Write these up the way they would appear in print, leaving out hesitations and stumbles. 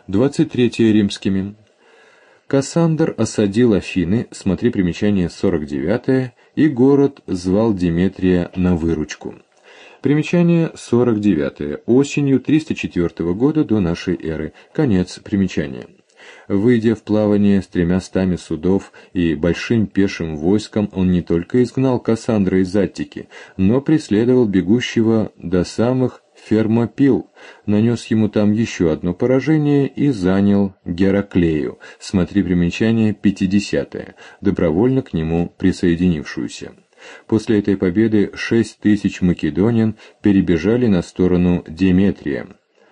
23 римскими. Кассандр осадил Афины, смотри примечание 49, и город звал Деметрия на выручку. Примечание 49. Осенью 304 года до нашей эры. Конец примечания. Выйдя в плавание с 300 судов и большим пешим войском, он не только изгнал Кассандра из Аттики, но преследовал бегущего до самых Фермопил, нанес ему там еще одно поражение и занял Гераклею, смотри примечание 50, добровольно к нему присоединившуюся. После этой победы 6000 македонян перебежали на сторону Деметрия.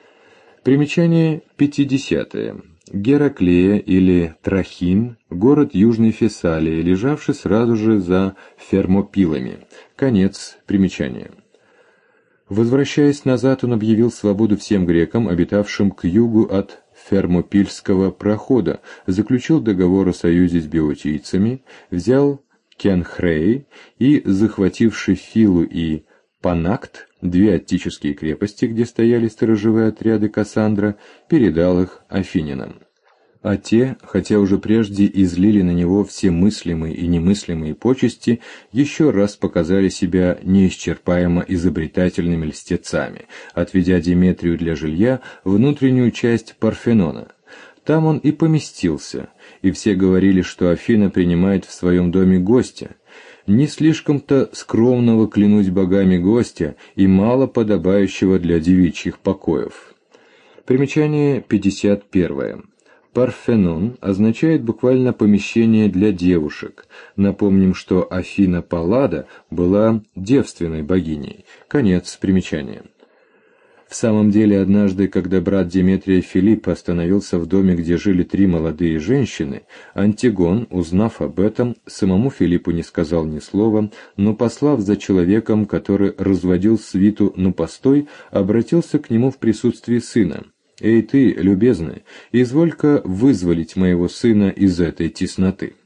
Примечание 50. Гераклея или Трахин – город Южной Фессалии, лежавший сразу же за Фермопилами. Конец примечания. Возвращаясь назад, он объявил свободу всем грекам, обитавшим к югу от Фермопильского прохода, заключил договор о союзе с беотийцами, взял Кенхрей и, захвативший Филу и Панакт, две аттические крепости, где стояли сторожевые отряды Кассандра, передал их афинянам. А те, хотя уже прежде излили на него все мыслимые и немыслимые почести, еще раз показали себя неисчерпаемо изобретательными льстецами, отведя Деметрию для жилья внутреннюю часть Парфенона. Там он и поместился, и все говорили, что Афина принимает в своем доме гостя. Не слишком-то скромного, клянусь богами, гостя и мало подобающего для девичьих покоев. Примечание 51. Парфенон означает буквально помещение для девушек. Напомним, что Афина Паллада была девственной богиней. Конец примечания. В самом деле, однажды, когда брат Деметрия Филипп остановился в доме, где жили 3 молодые женщины, Антигон, узнав об этом, самому Филиппу не сказал ни слова, но, послав за человеком, который разводил свиту на постой, обратился к нему в присутствии сына. «Эй ты, любезный, изволь-ка вызволить моего сына из этой тесноты».